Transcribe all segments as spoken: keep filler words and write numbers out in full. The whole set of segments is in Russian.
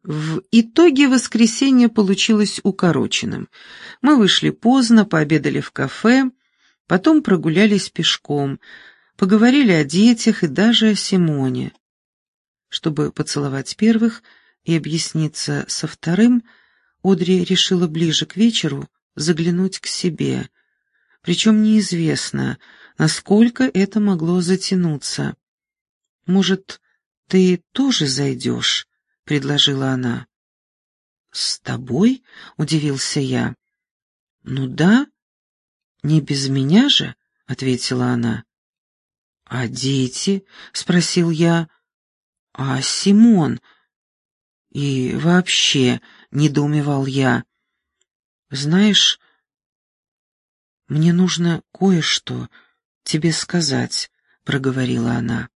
В итоге воскресенье получилось укороченным. Мы вышли поздно, пообедали в кафе, потом прогулялись пешком, поговорили о детях и даже о Симоне. Чтобы поцеловать первых и объясниться со вторым, Одри решила ближе к вечеру заглянуть к себе. Причем неизвестно, насколько это могло затянуться. «Может, ты тоже зайдешь?» — предложила она. «С тобой?» — удивился я. «Ну да, не без меня же», — ответила она. «А дети?» — спросил я. «А Симон?» «И вообще», — недоумевал я. «Знаешь, мне нужно кое-что тебе сказать», — проговорила она.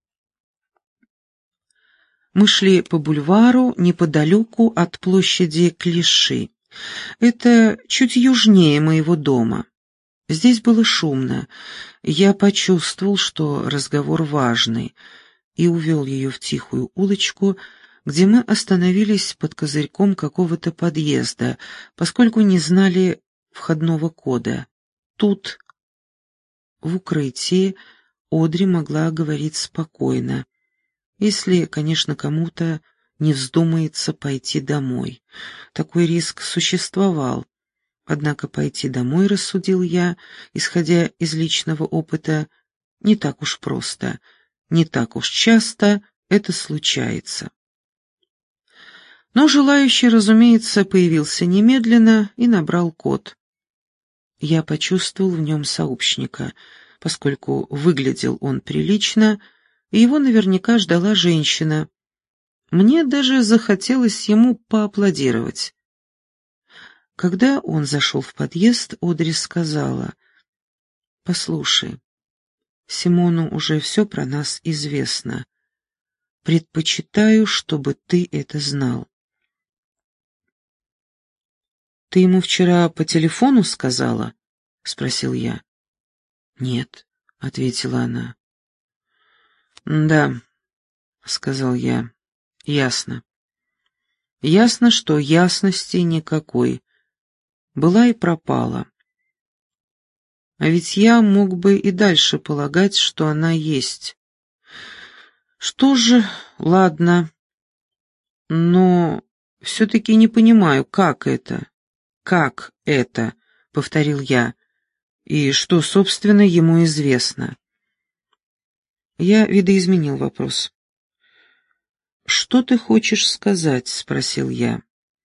Мы шли по бульвару неподалеку от площади Клиши. Это чуть южнее моего дома. Здесь было шумно. Я почувствовал, что разговор важный, и увел ее в тихую улочку, где мы остановились под козырьком какого-то подъезда, поскольку не знали входного кода. Тут, в укрытии, Одри могла говорить спокойно, если, конечно, кому-то не вздумается пойти домой. Такой риск существовал. Однако пойти домой, рассудил я, исходя из личного опыта, не так уж просто, не так уж часто это случается. Но желающий, разумеется, появился немедленно и набрал код. Я почувствовал в нем сообщника, поскольку выглядел он прилично, и его наверняка ждала женщина. Мне даже захотелось ему поаплодировать. Когда он зашел в подъезд, Одри сказала: «Послушай, Симону уже все про нас известно. Предпочитаю, чтобы ты это знал». «Ты ему вчера по телефону сказала?» — спросил я. «Нет», — ответила она. «Да», — сказал я, — «ясно. Ясно, что ясности никакой. Была и пропала. А ведь я мог бы и дальше полагать, что она есть. Что же, ладно. Но все-таки не понимаю, как это? Как это?» — повторил я. «И что, собственно, ему известно?» Я видоизменил вопрос. «Что ты хочешь сказать?» — спросил я.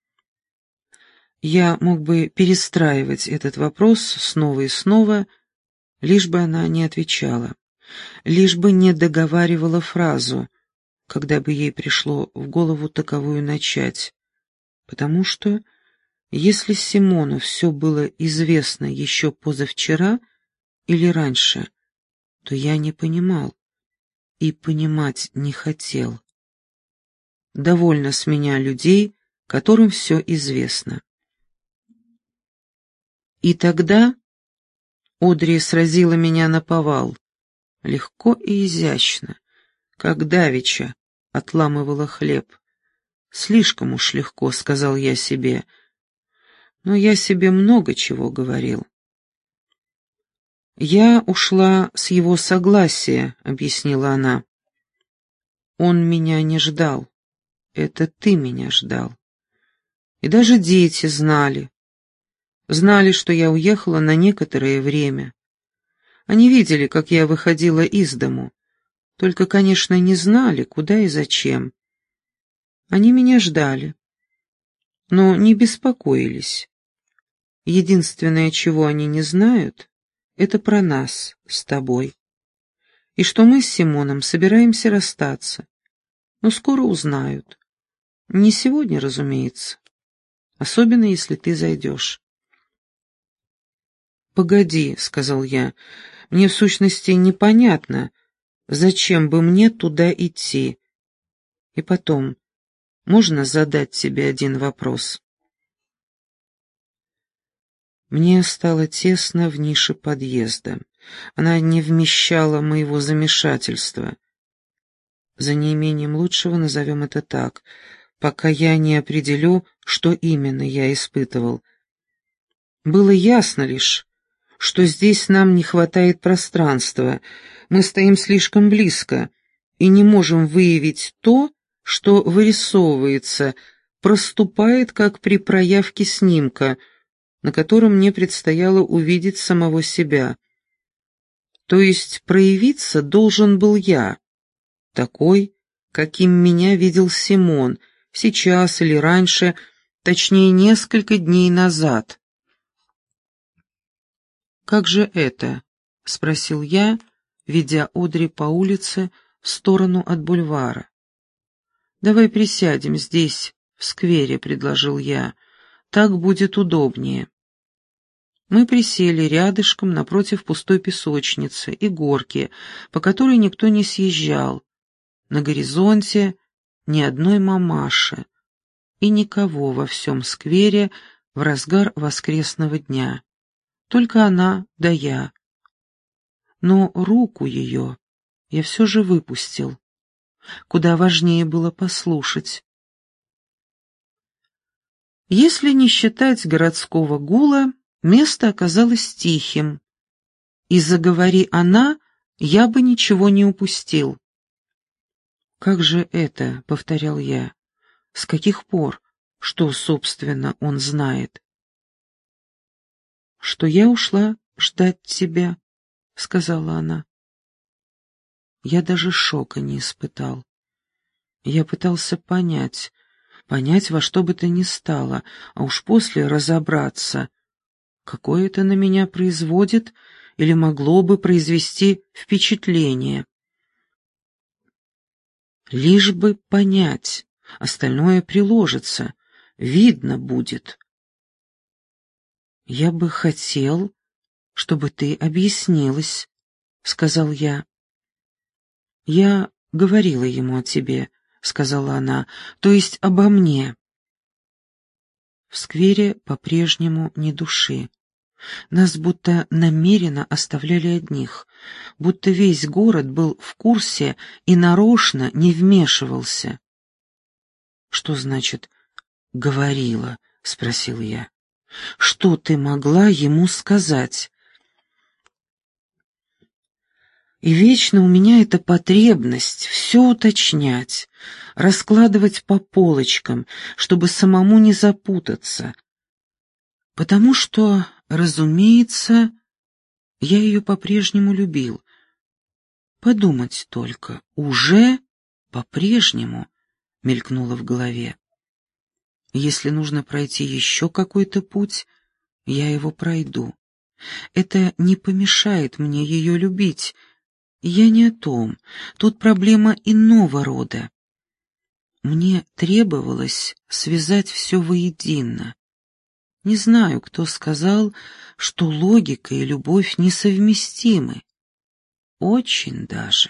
Я мог бы перестраивать этот вопрос снова и снова, лишь бы она не отвечала, лишь бы не договаривала фразу, когда бы ей пришло в голову таковую начать. Потому что, если Симону все было известно еще позавчера или раньше, то я не понимал и понимать не хотел. Довольно с меня людей, которым все известно. И тогда Одри сразила меня наповал, легко и изящно, как давеча отламывала хлеб. «Слишком уж легко», — сказал я себе, но я себе много чего говорил. «Я ушла с его согласия», — объяснила она. «Он меня не ждал. Это ты меня ждал. И даже дети знали. Знали, что я уехала на некоторое время. Они видели, как я выходила из дому, только, конечно, не знали, куда и зачем. Они меня ждали, но не беспокоились. Единственное, чего они не знают, это про нас с тобой. И что мы с Симоном собираемся расстаться. Но скоро узнают. Не сегодня, разумеется. Особенно, если ты зайдешь». «Погоди», — сказал я, — «мне в сущности непонятно, зачем бы мне туда идти. И потом, можно задать тебе один вопрос?» Мне стало тесно в нише подъезда. Она не вмещала моего замешательства. За неимением лучшего назовем это так. пока я не определю, что именно я испытывал. Было ясно лишь, что здесь нам не хватает пространства, мы стоим слишком близко и не можем выявить то, что вырисовывается, проступает, как при проявке снимка, на котором мне предстояло увидеть самого себя. То есть проявиться должен был я, такой, каким меня видел Симон, сейчас или раньше, точнее, несколько дней назад. «Как же это?» — спросил я, ведя Одри по улице в сторону от бульвара. «Давай присядем здесь, в сквере», — предложил я. «Так будет удобнее». Мы присели рядышком напротив пустой песочницы и горки, по которой никто не съезжал. На горизонте ни одной мамаши и никого во всем сквере в разгар воскресного дня. Только она да я. Но руку ее я все же выпустил. Куда важнее было послушать. Если не считать городского гула, место оказалось тихим, и заговори она, я бы ничего не упустил. «Как же это?» — повторял я. «С каких пор? Что, собственно, он знает?» «Что я ушла ждать тебя», — сказала она. Я даже шока не испытал. Я пытался понять, понять во что бы то ни стало, а уж после разобраться, какое это на меня производит или могло бы произвести впечатление. Лишь бы понять, остальное приложится, видно будет. «Я бы хотел, чтобы ты объяснилась», — сказал я. «Я говорила ему о тебе», — сказала она, — «то есть обо мне». В сквере по-прежнему ни души. Нас будто намеренно оставляли одних, будто весь город был в курсе и нарочно не вмешивался. «Что значит «говорила»?» — спросил я. «Что ты могла ему сказать?» И вечно у меня эта потребность все уточнять, раскладывать по полочкам, чтобы самому не запутаться. Потому что, разумеется, я ее по-прежнему любил. Подумать только, уже по-прежнему мелькнуло в голове. Если нужно пройти еще какой-то путь, я его пройду. Это не помешает мне ее любить. Я не о том. Тут проблема иного рода. Мне требовалось связать все воедино. Не знаю, кто сказал, что логика и любовь несовместимы. Очень даже.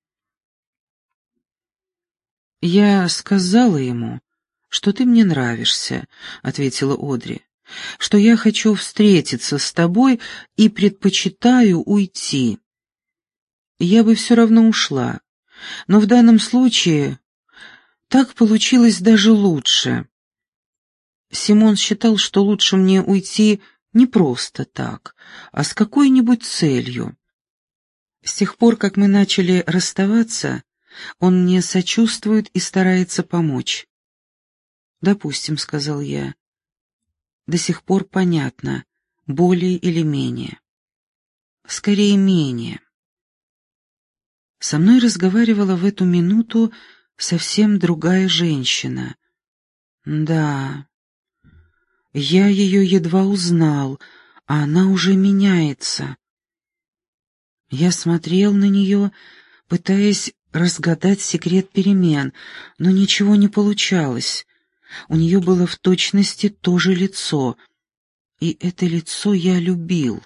«Я сказала ему, что ты мне нравишься», — ответила Одри, «что я хочу встретиться с тобой и предпочитаю уйти. Я бы все равно ушла, но в данном случае так получилось даже лучше. Симон считал, что лучше мне уйти не просто так, а с какой-нибудь целью. С тех пор, как мы начали расставаться, он мне сочувствует и старается помочь. «Допустим», — сказал я. «До сих пор понятно, более или менее. Скорее, менее». Со мной разговаривала в эту минуту совсем другая женщина. Да, я ее едва узнал, а она уже меняется. Я смотрел на нее, пытаясь разгадать секрет перемен, но ничего не получалось. У нее было в точности то же лицо, и это лицо я любил.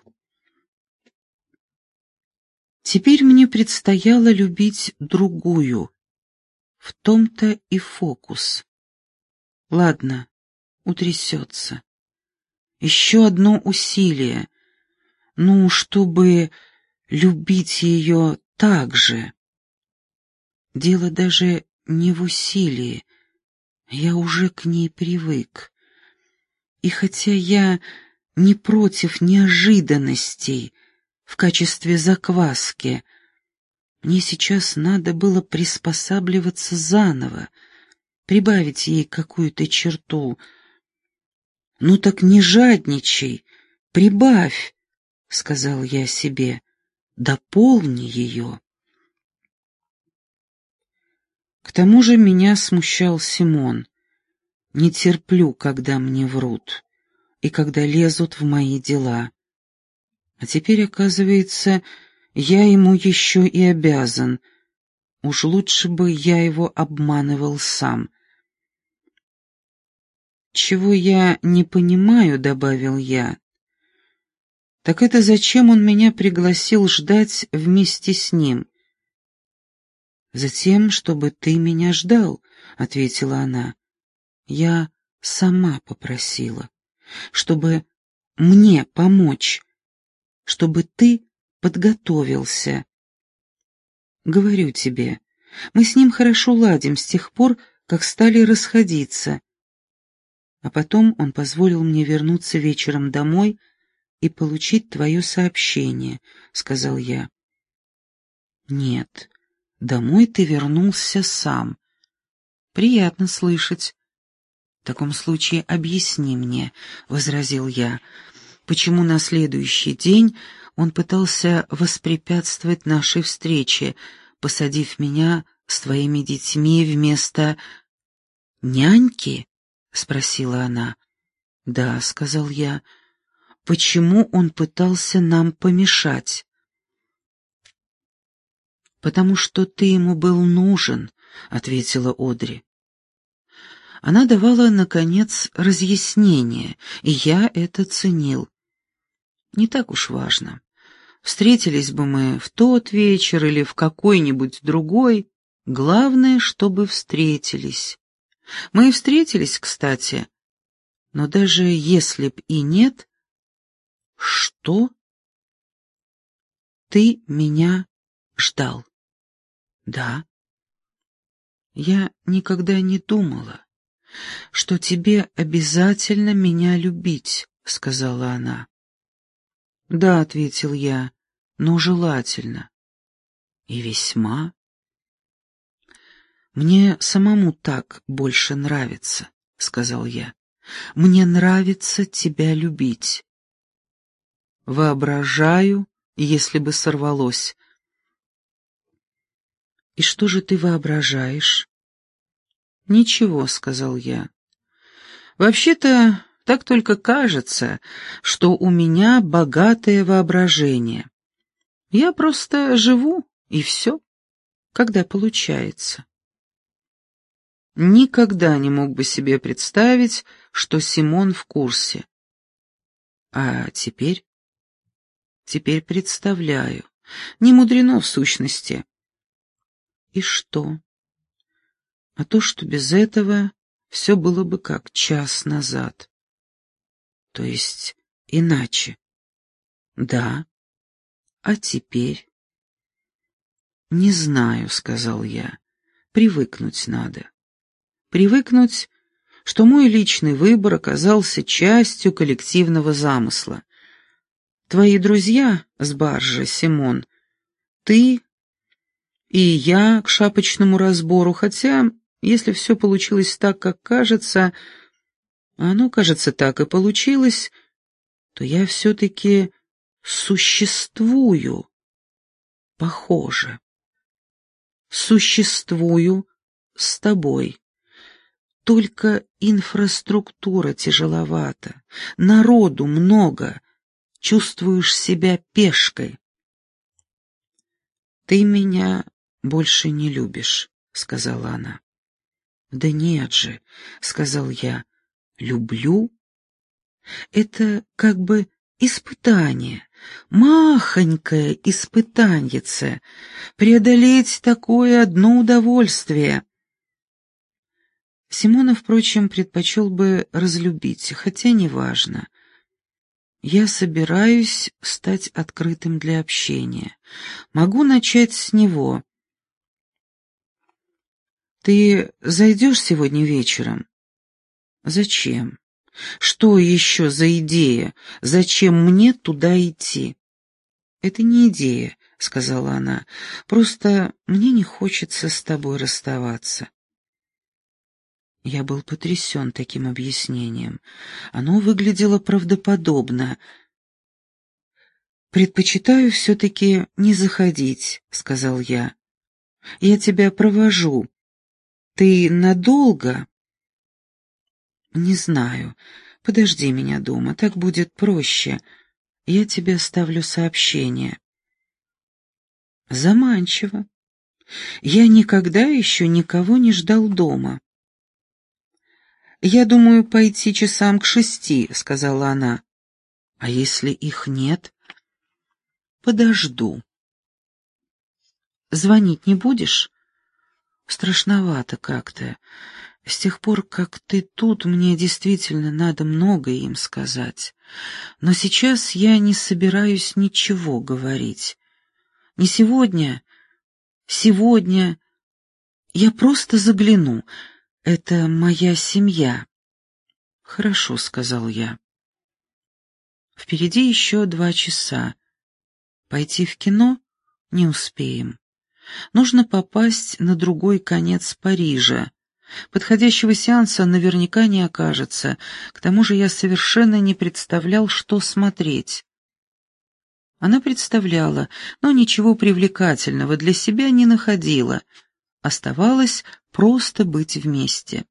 Теперь мне предстояло любить другую. В том-то и фокус. Ладно, утрясется. Еще одно усилие. Ну, чтобы любить ее так же. Дело даже не в усилии. Я уже к ней привык. И хотя я не против неожиданностей в качестве закваски, мне сейчас надо было приспосабливаться заново, прибавить ей какую-то черту. «Ну так не жадничай, прибавь», — сказал я себе, — «дополни ее». К тому же меня смущал Симон. Не терплю, когда мне врут и когда лезут в мои дела. А теперь, оказывается, я ему еще и обязан. Уж лучше бы я его обманывал сам. «Чего я не понимаю», — добавил я, — «так это зачем он меня пригласил ждать вместе с ним?» «Затем, чтобы ты меня ждал», — ответила она. «Я сама попросила, чтобы мне помочь, чтобы ты подготовился. Говорю тебе, мы с ним хорошо ладим с тех пор, как стали расходиться». А потом он позволил мне вернуться вечером домой и получить твое сообщение, — сказал я. «Нет, домой ты вернулся сам. Приятно слышать». «В таком случае объясни мне», — возразил я, — «почему на следующий день он пытался воспрепятствовать нашей встрече, посадив меня с твоими детьми вместо няньки?» — спросила она. «Да», — сказал я, — «почему он пытался нам помешать?» «Потому что ты ему был нужен», — ответила Одри. Она давала, наконец, разъяснение, и я это ценил. Не так уж важно. Встретились бы мы в тот вечер или в какой-нибудь другой, главное, чтобы встретились. Мы и встретились, кстати, но даже если б и нет... Что? Ты меня ждал? Да. Я никогда не думала, что тебе обязательно меня любить, — сказала она. Да, — ответил я, — но желательно. И весьма. Мне самому так больше нравится, — сказал я. Мне нравится тебя любить. Воображаю, если бы сорвалось. И что же ты воображаешь? Ничего, — сказал я. Вообще-то, так только кажется, что у меня богатое воображение. Я просто живу, и все, когда получается. Никогда не мог бы себе представить, что Симон в курсе. А теперь? Теперь представляю. Не мудрено в сущности. И что? А то, что без этого все было бы как час назад. То есть иначе. Да. А теперь? Не знаю, — сказал я. Привыкнуть надо. Привыкнуть, что мой личный выбор оказался частью коллективного замысла. Твои друзья с баржи, Симон, ты и я к шапочному разбору, хотя, если все получилось так, как кажется, а оно, кажется, так и получилось, то я все-таки существую, похоже. Существую с тобой. Только инфраструктура тяжеловата, народу много, чувствуешь себя пешкой. «Ты меня больше не любишь», — сказала она. «Да нет же», — сказал я, — «люблю». Это как бы испытание, махонькое испытаньице, преодолеть такое одно удовольствие. Симона, впрочем, предпочел бы разлюбить, хотя неважно. Я собираюсь стать открытым для общения. Могу начать с него. Ты зайдешь сегодня вечером? Зачем? Что еще за идея? Зачем мне туда идти? Это не идея, сказала она. Просто мне не хочется с тобой расставаться. Я был потрясен таким объяснением. Оно выглядело правдоподобно. «Предпочитаю все-таки не заходить», — сказал я. «Я тебя провожу. Ты надолго?» «Не знаю. Подожди меня дома, так будет проще. Я тебе оставлю сообщение». Заманчиво. Я никогда еще никого не ждал дома. «Я думаю пойти часам к шести», — сказала она. «А если их нет?» «Подожду». «Звонить не будешь?» «Страшновато как-то. С тех пор, как ты тут, мне действительно надо многое им сказать. Но сейчас я не собираюсь ничего говорить. Не сегодня. Сегодня. Я просто загляну. Это моя семья». «Хорошо», — сказал я. «Впереди еще два часа. Пойти в кино не успеем. Нужно попасть на другой конец Парижа. Подходящего сеанса наверняка не окажется. К тому же я совершенно не представлял, что смотреть». Она представляла, но ничего привлекательного для себя не находила. Оставалось просто быть вместе.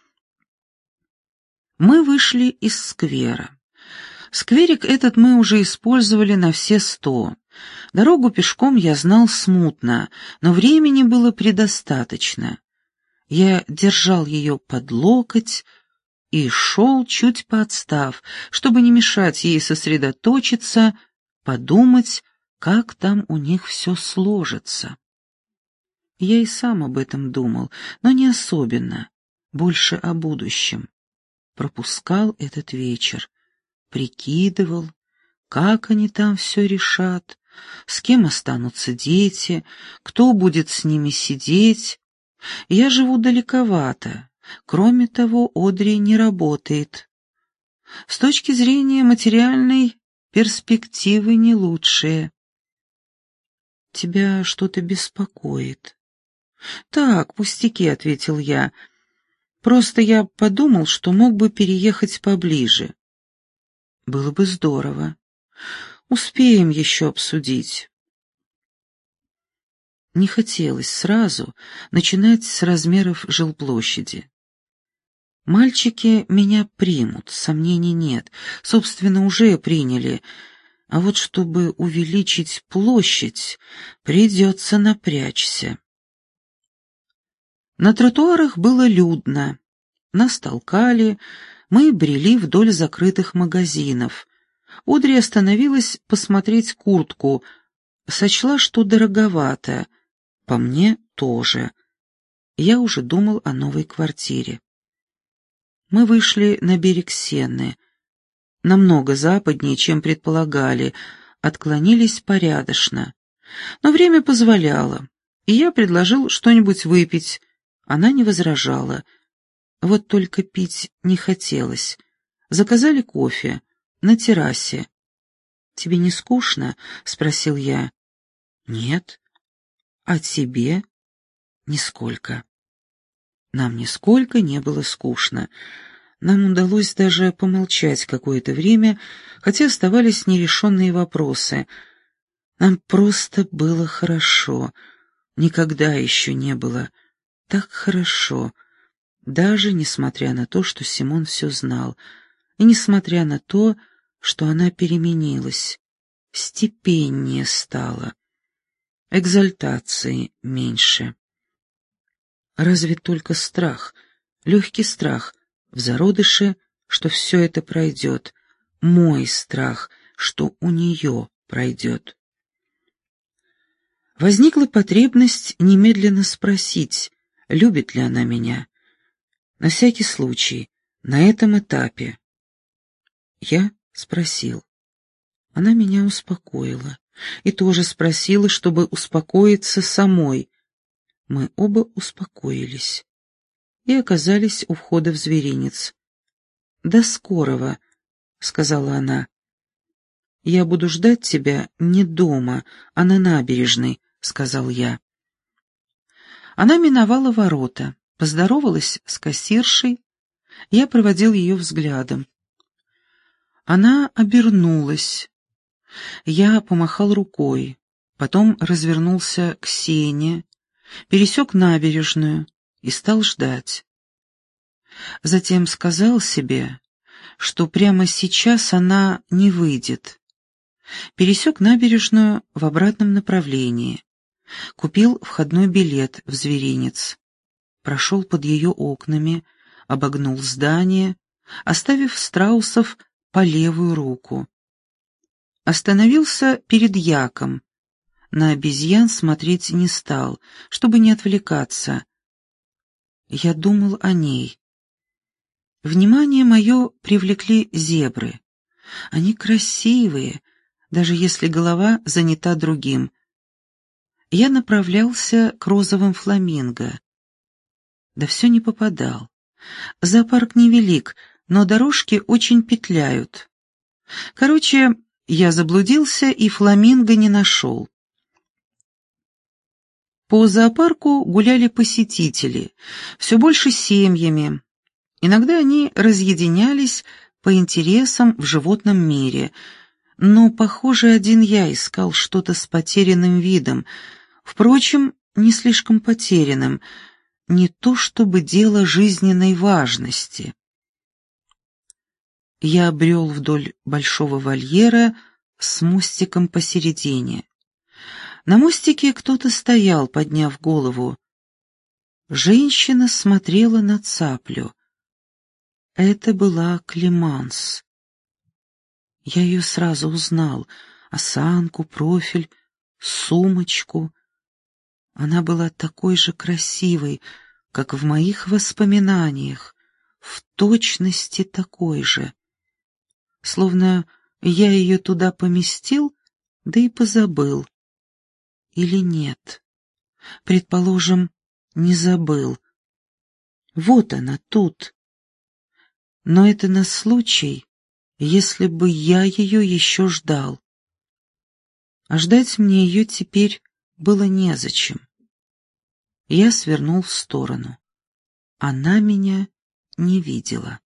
Мы вышли из сквера. Скверик этот мы уже использовали на все сто. Дорогу пешком я знал смутно, но времени было предостаточно. Я держал ее под локоть и шел, чуть поотстав, чтобы не мешать ей сосредоточиться, подумать, как там у них все сложится. Я и сам об этом думал, но не особенно, больше о будущем. Пропускал этот вечер, прикидывал, как они там все решат, с кем останутся дети, кто будет с ними сидеть. Я живу далековато. Кроме того, Одри не работает. С точки зрения материальной, перспективы не лучшие. «Тебя что-то беспокоит?» «Так, пустяки», — ответил я. «Просто я подумал, что мог бы переехать поближе». «Было бы здорово. Успеем еще обсудить». Не хотелось сразу начинать с размеров жилплощади. Мальчики меня примут, сомнений нет, собственно, уже приняли, а вот чтобы увеличить площадь, придется напрячься. На тротуарах было людно, нас толкали, мы брели вдоль закрытых магазинов. Одри остановилась посмотреть куртку, сочла, что дороговато. По мне тоже. Я уже думал о новой квартире. Мы вышли на берег Сенны. Намного западнее, чем предполагали, отклонились порядочно. Но время позволяло, и я предложил что-нибудь выпить. Она не возражала. Вот только пить не хотелось. Заказали кофе на террасе. «Тебе не скучно?» — спросил я. «Нет». «А тебе?» «Нисколько». Нам нисколько не было скучно. Нам удалось даже помолчать какое-то время, хотя оставались нерешенные вопросы. Нам просто было хорошо. Никогда еще не было так хорошо, даже несмотря на то, что Симон все знал, и несмотря на то, что она переменилась, степеннее стала. Экзальтации меньше. Разве только страх, легкий страх в зародыше, что все это пройдет, мой страх, что у нее пройдет. Возникла потребность немедленно спросить, любит ли она меня. На всякий случай, на этом этапе. Я спросил. Она меня успокоила. И тоже спросила, чтобы успокоиться самой. Мы оба успокоились и оказались у входа в зверинец. «До скорого», — сказала она. «Я буду ждать тебя не дома, а на набережной», — сказал я. Она миновала ворота, поздоровалась с кассиршей. Я проводил ее взглядом. Она обернулась. Я помахал рукой, потом развернулся к сене, пересек набережную и стал ждать. Затем сказал себе, что прямо сейчас она не выйдет. Пересек набережную в обратном направлении, купил входной билет в зверинец, прошел под ее окнами, обогнул здание, оставив страусов по левую руку. Остановился перед яком. На обезьян смотреть не стал, чтобы не отвлекаться. Я думал о ней. Внимание мое привлекли зебры. Они красивые, даже если голова занята другим. Я направлялся к розовым фламинго. Да все не попадал. Зоопарк невелик, но дорожки очень петляют. Короче, я заблудился и фламинго не нашел. По зоопарку гуляли посетители, все больше семьями. Иногда они разъединялись по интересам в животном мире, но, похоже, один я искал что-то с потерянным видом, впрочем, не слишком потерянным, не то чтобы дело жизненной важности. Я брел вдоль большого вольера с мостиком посередине. На мостике кто-то стоял, подняв голову. Женщина смотрела на цаплю. Это была Клеманс. Я ее сразу узнал. Осанку, профиль, сумочку. Она была такой же красивой, как в моих воспоминаниях, в точности такой же. Словно я ее туда поместил, да и позабыл. Или нет? Предположим, не забыл. Вот она тут. Но это на случай, если бы я ее еще ждал. А ждать мне ее теперь было незачем. Я свернул в сторону. Она меня не видела.